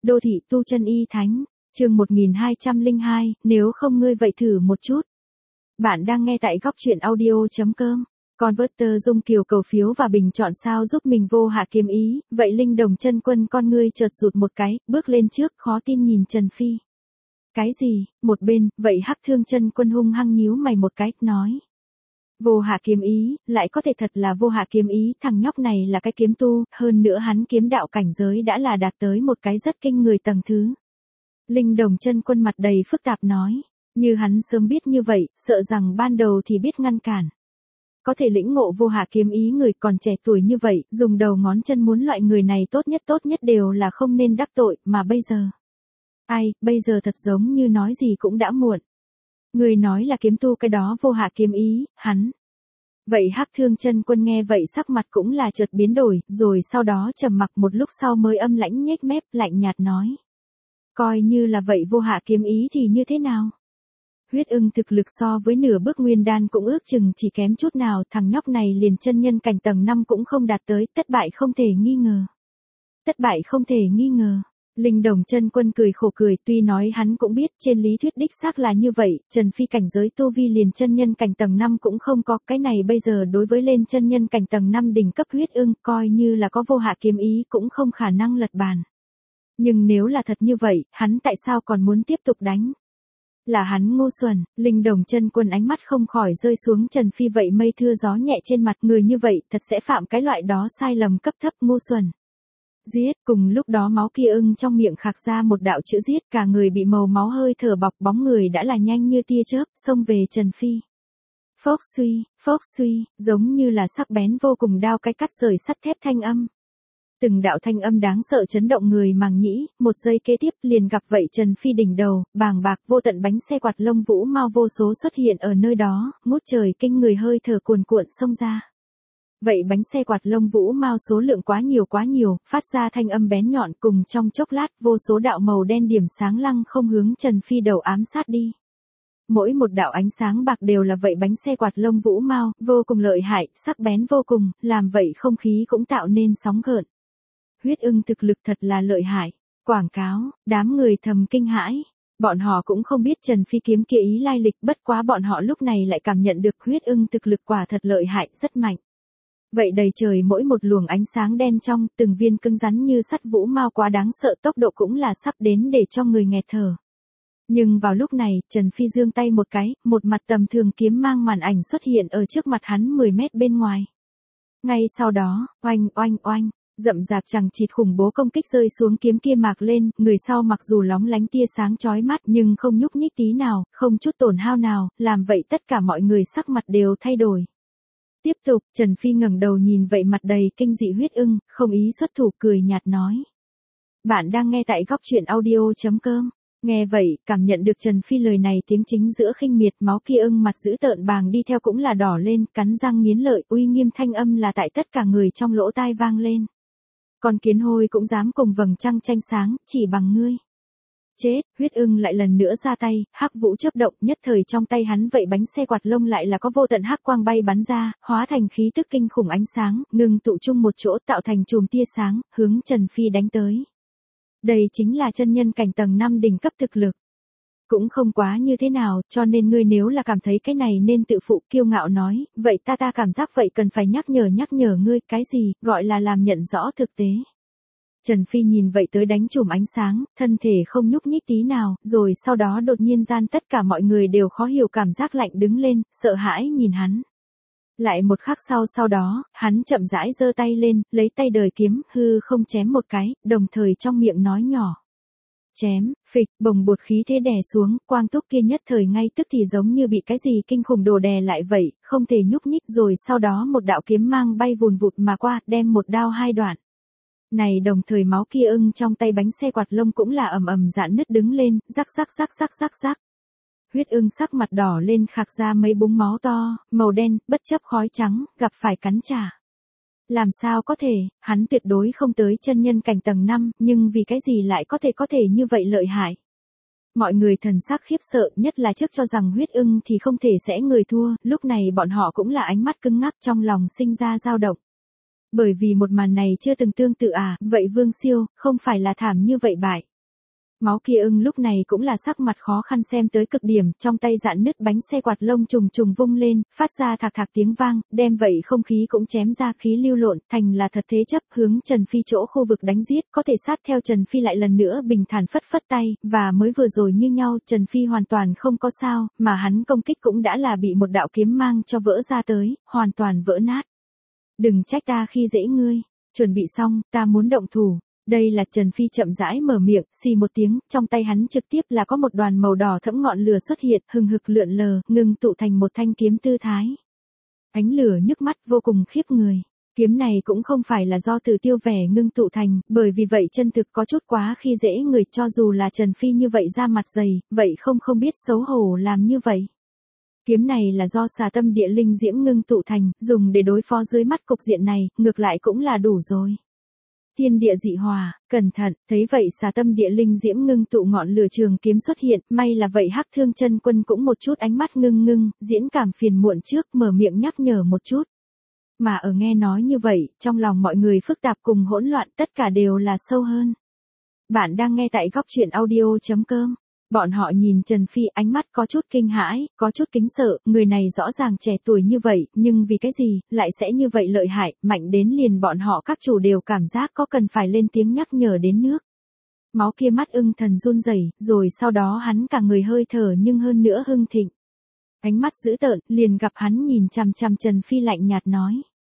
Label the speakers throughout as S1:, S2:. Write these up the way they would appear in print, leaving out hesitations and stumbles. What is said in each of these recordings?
S1: Đô thị tu chân y thánh, chương 1202, nếu không ngươi vậy thử một chút. Bạn đang nghe tại góc truyện audio.com. Converter Dung Kiều cầu phiếu và bình chọn sao giúp mình vô hạ kiếm ý, vậy Linh Đồng chân quân con ngươi chợt rụt một cái, bước lên trước khó tin nhìn Trần Phi. Cái gì, một bên, vậy Hắc Thương chân quân hung hăng nhíu mày một cái, nói. Vô hạ kiếm ý, lại có thể thật là vô hạ kiếm ý, thằng nhóc này là cái kiếm tu, hơn nữa hắn kiếm đạo cảnh giới đã là đạt tới một cái rất kinh người tầng thứ. Linh Đồng chân quân mặt đầy phức tạp nói, như hắn sớm biết như vậy, sợ rằng ban đầu thì biết ngăn cản. Có thể lĩnh ngộ vô hạ kiếm ý người còn trẻ tuổi như vậy, dùng đầu ngón chân muốn loại người này tốt nhất đều là không nên đắc tội, mà bây giờ. Ai, bây giờ thật giống như nói gì cũng đã muộn. Người nói là kiếm tu cái đó vô hạ kiếm ý, hắn. Vậy Hắc Thương chân quân nghe vậy sắc mặt cũng là chợt biến đổi, rồi sau đó trầm mặc một lúc sau mới âm lãnh nhếch mép, lạnh nhạt nói. Coi như là vậy vô hạ kiếm ý thì như thế nào? Huyết Ưng thực lực so với nửa bước nguyên đan cũng ước chừng chỉ kém chút nào, thằng nhóc này liền chân nhân cảnh tầng 5 cũng không đạt tới, thất bại không thể nghi ngờ. Thất bại không thể nghi ngờ. Linh Đồng chân quân cười khổ cười, tuy nói hắn cũng biết trên lý thuyết đích xác là như vậy, Trần Phi cảnh giới tu vi liền chân nhân cảnh tầng 5 cũng không có, cái này bây giờ đối với lên chân nhân cảnh tầng 5 đỉnh cấp Huyết Ưng, coi như là có vô hạ kiếm ý cũng không khả năng lật bàn. Nhưng nếu là thật như vậy, hắn tại sao còn muốn tiếp tục đánh? Là hắn ngu xuẩn. Linh Đồng chân quân ánh mắt không khỏi rơi xuống Trần Phi vậy mây thưa gió nhẹ trên mặt, người như vậy thật sẽ phạm cái loại đó sai lầm cấp thấp, ngu xuẩn. Giết, cùng lúc đó máu kia ưng trong miệng khạc ra một đạo chữ giết, cả người bị màu máu hơi thở bọc, bóng người đã là nhanh như tia chớp, xông về Trần Phi. Phốc suy, giống như là sắc bén vô cùng đao cái cắt rời sắt thép thanh âm. Từng đạo thanh âm đáng sợ chấn động người màng nhĩ, một giây kế tiếp liền gặp vậy Trần Phi đỉnh đầu, bàng bạc vô tận bánh xe quạt lông vũ mau vô số xuất hiện ở nơi đó, ngút trời kinh người hơi thở cuồn cuộn xông ra. Vậy bánh xe quạt lông vũ mau số lượng quá nhiều, phát ra thanh âm bén nhọn, cùng trong chốc lát vô số đạo màu đen điểm sáng lăng không hướng Trần Phi đầu ám sát đi. Mỗi một đạo ánh sáng bạc đều là vậy bánh xe quạt lông vũ mau, vô cùng lợi hại, sắc bén vô cùng, làm vậy không khí cũng tạo nên sóng gợn. Huyết Ưng thực lực thật là lợi hại. Quảng cáo, đám người thầm kinh hãi. Bọn họ cũng không biết Trần Phi kiếm kia ý lai lịch, bất quá bọn họ lúc này lại cảm nhận được Huyết Ưng thực lực quả thật lợi hại, rất mạnh. Vậy đầy trời mỗi một luồng ánh sáng đen trong, từng viên cứng rắn như sắt vũ mau quá đáng sợ, tốc độ cũng là sắp đến để cho người nghẹt thở. Nhưng vào lúc này, Trần Phi giương tay một cái, một mặt tầm thường kiếm mang màn ảnh xuất hiện ở trước mặt hắn 10 mét bên ngoài. Ngay sau đó, oanh. Rậm rạp chằng chịt khủng bố công kích rơi xuống kiếm kia mạc lên, người sau mặc dù lóng lánh tia sáng chói mắt nhưng không nhúc nhích tí nào, không chút tổn hao nào, làm vậy tất cả mọi người sắc mặt đều thay đổi. Tiếp tục, Trần Phi ngẩng đầu nhìn vậy mặt đầy kinh dị Huyết Ưng, không ý xuất thủ cười nhạt nói. Bạn đang nghe tại góc truyện audio.com. Nghe vậy, cảm nhận được Trần Phi lời này tiếng chính giữa khinh miệt, máu kia ưng mặt dữ tợn bàng đi theo cũng là đỏ lên, cắn răng nghiến lợi, uy nghiêm thanh âm là tại tất cả người trong lỗ tai vang lên. Con kiến hôi cũng dám cùng vầng trăng tranh sáng, chỉ bằng ngươi. Chết, Huyết Ưng lại lần nữa ra tay, hắc vũ chớp động, nhất thời trong tay hắn vậy bánh xe quạt lông lại là có vô tận hắc quang bay bắn ra, hóa thành khí tức kinh khủng ánh sáng, ngừng tụ chung một chỗ tạo thành chùm tia sáng, hướng Trần Phi đánh tới. Đây chính là chân nhân cảnh tầng 5 đỉnh cấp thực lực. Cũng không quá như thế nào, cho nên ngươi nếu là cảm thấy cái này nên tự phụ, kiêu ngạo nói, vậy ta cảm giác vậy cần phải nhắc nhở ngươi, cái gì, gọi là làm nhận rõ thực tế. Trần Phi nhìn vậy tới đánh chùm ánh sáng, thân thể không nhúc nhích tí nào, rồi sau đó đột nhiên gian tất cả mọi người đều khó hiểu cảm giác lạnh đứng lên, sợ hãi nhìn hắn. Lại một khắc sau đó, hắn chậm rãi giơ tay lên, lấy tay đời kiếm, hư không chém một cái, đồng thời trong miệng nói nhỏ. Chém, phịch, bồng bột khí thế đè xuống, quang túc kia nhất thời ngay tức thì giống như bị cái gì kinh khủng đồ đè lại vậy, không thể nhúc nhích, rồi sau đó một đạo kiếm mang bay vùn vụt mà qua, đem một đao hai đoạn. Này đồng thời máu kia ưng trong tay bánh xe quạt lông cũng là ầm rạn nứt đứng lên, rắc. Huyết Ưng sắc mặt đỏ lên khạc ra mấy búng máu to, màu đen, bất chấp khói trắng, gặp phải cắn trả. Làm sao có thể, hắn tuyệt đối không tới chân nhân cảnh tầng 5, nhưng vì cái gì lại có thể như vậy lợi hại. Mọi người thần sắc khiếp sợ, nhất là trước cho rằng Huyết Ưng thì không thể sẽ người thua, lúc này bọn họ cũng là ánh mắt cứng ngắc trong lòng sinh ra dao động. Bởi vì một màn này chưa từng tương tự vậy Vương Siêu, không phải là thảm như vậy bại. Máu kia ưng lúc này cũng là sắc mặt khó khăn xem tới cực điểm, trong tay dạn nứt bánh xe quạt lông trùng trùng vung lên, phát ra thạc thạc tiếng vang, đem vậy không khí cũng chém ra khí lưu lộn, thành là thật thế chấp hướng Trần Phi chỗ khu vực đánh giết, có thể sát theo Trần Phi lại lần nữa bình thản phất phất tay, và mới vừa rồi như nhau, Trần Phi hoàn toàn không có sao, mà hắn công kích cũng đã là bị một đạo kiếm mang cho vỡ ra tới, hoàn toàn vỡ nát. Đừng trách ta khi dễ ngươi, chuẩn bị xong, ta muốn động thủ. Đây là Trần Phi chậm rãi mở miệng, xì một tiếng, trong tay hắn trực tiếp là có một đoàn màu đỏ thẫm ngọn lửa xuất hiện, hừng hực lượn lờ, ngưng tụ thành một thanh kiếm tư thái. Ánh lửa nhức mắt vô cùng khiếp người. Kiếm này cũng không phải là do từ tiêu vẻ ngưng tụ thành, bởi vì vậy chân thực có chút quá khi dễ người, cho dù là Trần Phi như vậy ra mặt dày, vậy không biết xấu hổ làm như vậy. Kiếm này là do xà tâm địa linh diễm ngưng tụ thành, dùng để đối phó dưới mắt cục diện này, ngược lại cũng là đủ rồi. Thiên địa dị hòa, cẩn thận, thấy vậy xà tâm địa linh diễm ngưng tụ ngọn lửa trường kiếm xuất hiện, may là vậy Hắc Thương Chân Quân cũng một chút ánh mắt ngưng, diễn cảm phiền muộn trước, mở miệng nhắc nhở một chút. Mà ở nghe nói như vậy, trong lòng mọi người phức tạp cùng hỗn loạn, tất cả đều là sâu hơn. Bạn đang nghe tại góc truyện audio.com. Bọn họ nhìn Trần Phi ánh mắt có chút kinh hãi, có chút kính sợ, người này rõ ràng trẻ tuổi như vậy, nhưng vì cái gì, lại sẽ như vậy lợi hại, mạnh đến liền bọn họ các chủ đều cảm giác có cần phải lên tiếng nhắc nhở đến nước. Máu kia mắt ưng thần run rẩy, rồi sau đó hắn cả người hơi thở nhưng hơn nữa hưng thịnh. Ánh mắt dữ tợn, liền gặp hắn nhìn chằm chằm Trần Phi lạnh nhạt nói.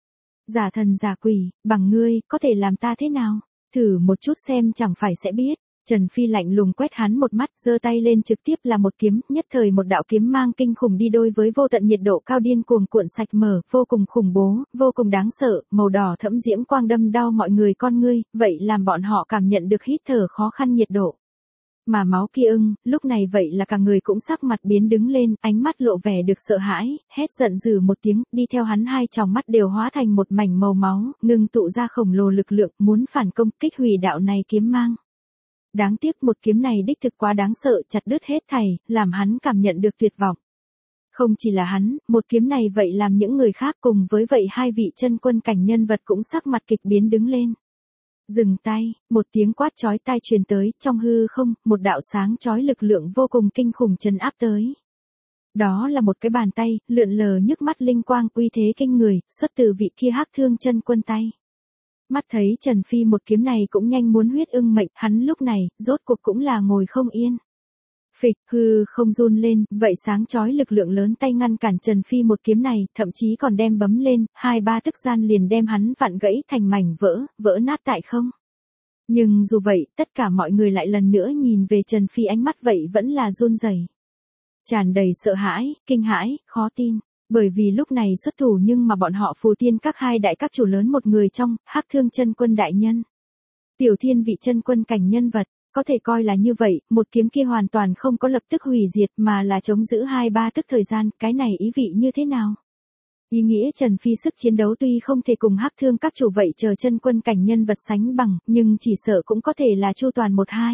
S1: Giả thần giả quỷ, bằng ngươi, có thể làm ta thế nào? Thử một chút xem chẳng phải sẽ biết. Trần Phi lạnh lùng quét hắn một mắt, giơ tay lên trực tiếp là một kiếm, nhất thời một đạo kiếm mang kinh khủng đi đôi với vô tận nhiệt độ cao điên cuồng cuộn sạch mở, vô cùng khủng bố, vô cùng đáng sợ, màu đỏ thẫm diễm quang đâm đau mọi người con ngươi, vậy làm bọn họ cảm nhận được hít thở khó khăn nhiệt độ. Mà máu kia ưng, lúc này vậy là cả người cũng sắc mặt biến đứng lên, ánh mắt lộ vẻ được sợ hãi, hét giận dữ một tiếng, đi theo hắn hai tròng mắt đều hóa thành một mảnh màu máu, ngưng tụ ra khổng lồ lực lượng, muốn phản công kích hủy đạo này kiếm mang. Đáng tiếc một kiếm này đích thực quá đáng sợ, chặt đứt hết thảy, làm hắn cảm nhận được tuyệt vọng. Không chỉ là hắn, một kiếm này vậy làm những người khác cùng với vậy hai vị chân quân cảnh nhân vật cũng sắc mặt kịch biến đứng lên. Dừng tay, một tiếng quát chói tai truyền tới, trong hư không, một đạo sáng chói lực lượng vô cùng kinh khủng trấn áp tới. Đó là một cái bàn tay, lượn lờ nhức mắt linh quang, uy thế kinh người, xuất từ vị kia Hắc Thương Chân Quân tay. Mắt thấy Trần Phi một kiếm này cũng nhanh muốn huyết ưng mệnh, hắn lúc này, rốt cuộc cũng là ngồi không yên. Phịch, hư không run lên, vậy sáng chói lực lượng lớn tay ngăn cản Trần Phi một kiếm này, thậm chí còn đem bấm lên, 2-3 tức gian liền đem hắn vặn gãy thành mảnh vỡ nát tại không. Nhưng dù vậy, tất cả mọi người lại lần nữa nhìn về Trần Phi ánh mắt vậy vẫn là run rẩy, tràn đầy sợ hãi, kinh hãi, khó tin. Bởi vì lúc này xuất thủ nhưng mà bọn họ Phù Tiên các hai đại các chủ lớn một người trong, Hắc Thương Chân Quân đại nhân. Tiểu Thiên vị chân quân cảnh nhân vật, có thể coi là như vậy, một kiếm kia hoàn toàn không có lập tức hủy diệt mà là chống giữ 2-3 tức thời gian, cái này ý vị như thế nào? Ý nghĩa Trần Phi sức chiến đấu tuy không thể cùng Hắc Thương các chủ vậy chờ chân quân cảnh nhân vật sánh bằng, nhưng chỉ sợ cũng có thể là chu toàn 1-2.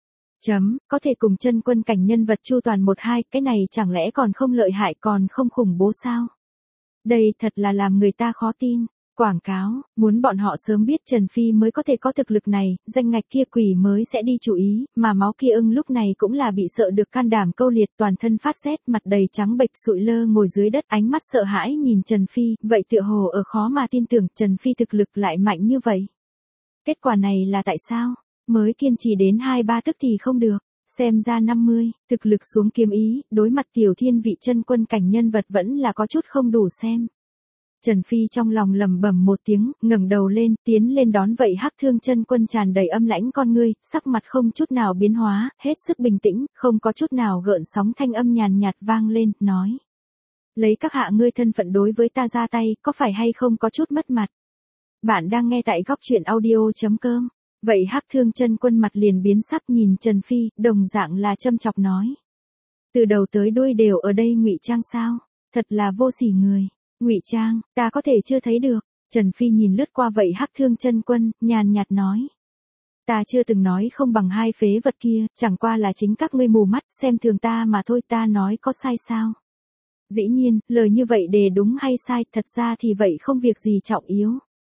S1: Có thể cùng chân quân cảnh nhân vật chu toàn 1-2, cái này chẳng lẽ còn không lợi hại còn không khủng bố sao? Đây thật là làm người ta khó tin. Quảng cáo, muốn bọn họ sớm biết Trần Phi mới có thể có thực lực này, danh ngạch kia quỷ mới sẽ đi chú ý, mà máu kia ưng lúc này cũng là bị sợ được can đảm câu liệt, toàn thân phát rét, mặt đầy trắng bệch sụi lơ ngồi dưới đất, ánh mắt sợ hãi nhìn Trần Phi, vậy tựa hồ ở khó mà tin tưởng Trần Phi thực lực lại mạnh như vậy. Kết quả này là tại sao? Mới kiên trì đến 2-3 tức thì không được, xem ra 50, thực lực xuống kiếm ý, đối mặt Tiểu Thiên vị chân quân cảnh nhân vật vẫn là có chút không đủ xem. Trần Phi trong lòng lẩm bẩm một tiếng, ngẩng đầu lên, tiến lên đón vậy Hắc Thương Chân Quân tràn đầy âm lãnh con ngươi, sắc mặt không chút nào biến hóa, hết sức bình tĩnh, không có chút nào gợn sóng, thanh âm nhàn nhạt vang lên, nói: "Lấy các hạ ngươi thân phận đối với ta ra tay, có phải hay không có chút mất mặt?" Bạn đang nghe tại góc truyện audio.com. Vậy Hắc Thương Chân Quân mặt liền biến sắc nhìn Trần Phi, đồng dạng là châm chọc nói: "Từ đầu tới đuôi đều ở đây ngụy trang sao? Thật là vô sỉ người." Ngụy trang, ta có thể chưa thấy được. Trần Phi nhìn lướt qua vậy Hắc Thương Chân Quân, nhàn nhạt nói: "Ta chưa từng nói không bằng hai phế vật kia, chẳng qua là chính các ngươi mù mắt xem thường ta mà thôi, ta nói có sai sao?" Dĩ nhiên, lời như vậy đề đúng hay sai, thật ra thì vậy không việc gì trọng yếu.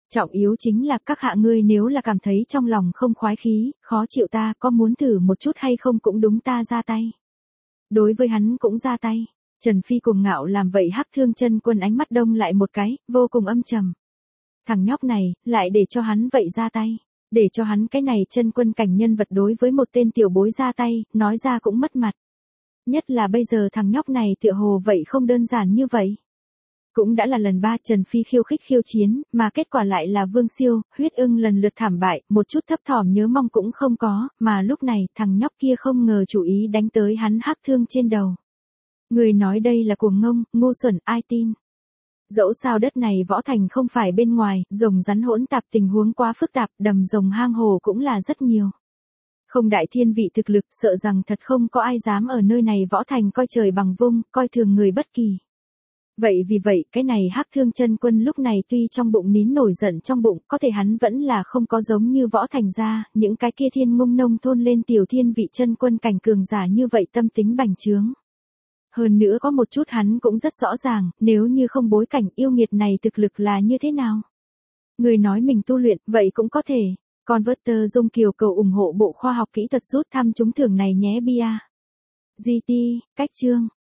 S1: Trọng yếu chính là các hạ ngươi nếu là cảm thấy trong lòng không khoái khí, khó chịu ta có muốn thử một chút hay không cũng đúng ta ra tay. Đối với hắn cũng ra tay. Trần Phi cuồng ngạo làm vậy Hắc Thương Chân Quân ánh mắt đông lại một cái, vô cùng âm trầm. Thằng nhóc này, lại để cho hắn vậy ra tay. Để cho hắn cái này chân quân cảnh nhân vật đối với một tên tiểu bối ra tay, nói ra cũng mất mặt. Nhất là bây giờ thằng nhóc này tựa hồ vậy không đơn giản như vậy. Cũng đã là lần 3 Trần Phi khiêu khích khiêu chiến, mà kết quả lại là Vương Siêu, Huyết Ưng lần lượt thảm bại, một chút thấp thỏm nhớ mong cũng không có, mà lúc này thằng nhóc kia không ngờ chủ ý đánh tới hắn Hắc Thương trên đầu. Người nói đây là cuồng ngông, ngu xuẩn, ai tin. Dẫu sao đất này võ thành không phải bên ngoài, rồng rắn hỗn tạp tình huống quá phức tạp, đầm rồng hang hồ cũng là rất nhiều. Không đại thiên vị thực lực sợ rằng thật không có ai dám ở nơi này võ thành coi trời bằng vung, coi thường người bất kỳ. Vậy vì vậy cái này Hắc Thương Chân Quân lúc này tuy trong bụng nín nổi giận trong bụng, có thể hắn vẫn là không có giống như võ thành ra, những cái kia thiên ngung nông thôn lên tiểu thiên vị chân quân cảnh cường giả như vậy tâm tính bành trướng. Hơn nữa có một chút hắn cũng rất rõ ràng, nếu như không bối cảnh yêu nghiệt này thực lực là như thế nào. Người nói mình tu luyện, vậy cũng có thể. Converter Dung Kiều cầu ủng hộ bộ khoa học kỹ thuật rút thăm trúng thưởng này nhé bia. GT, cách chương.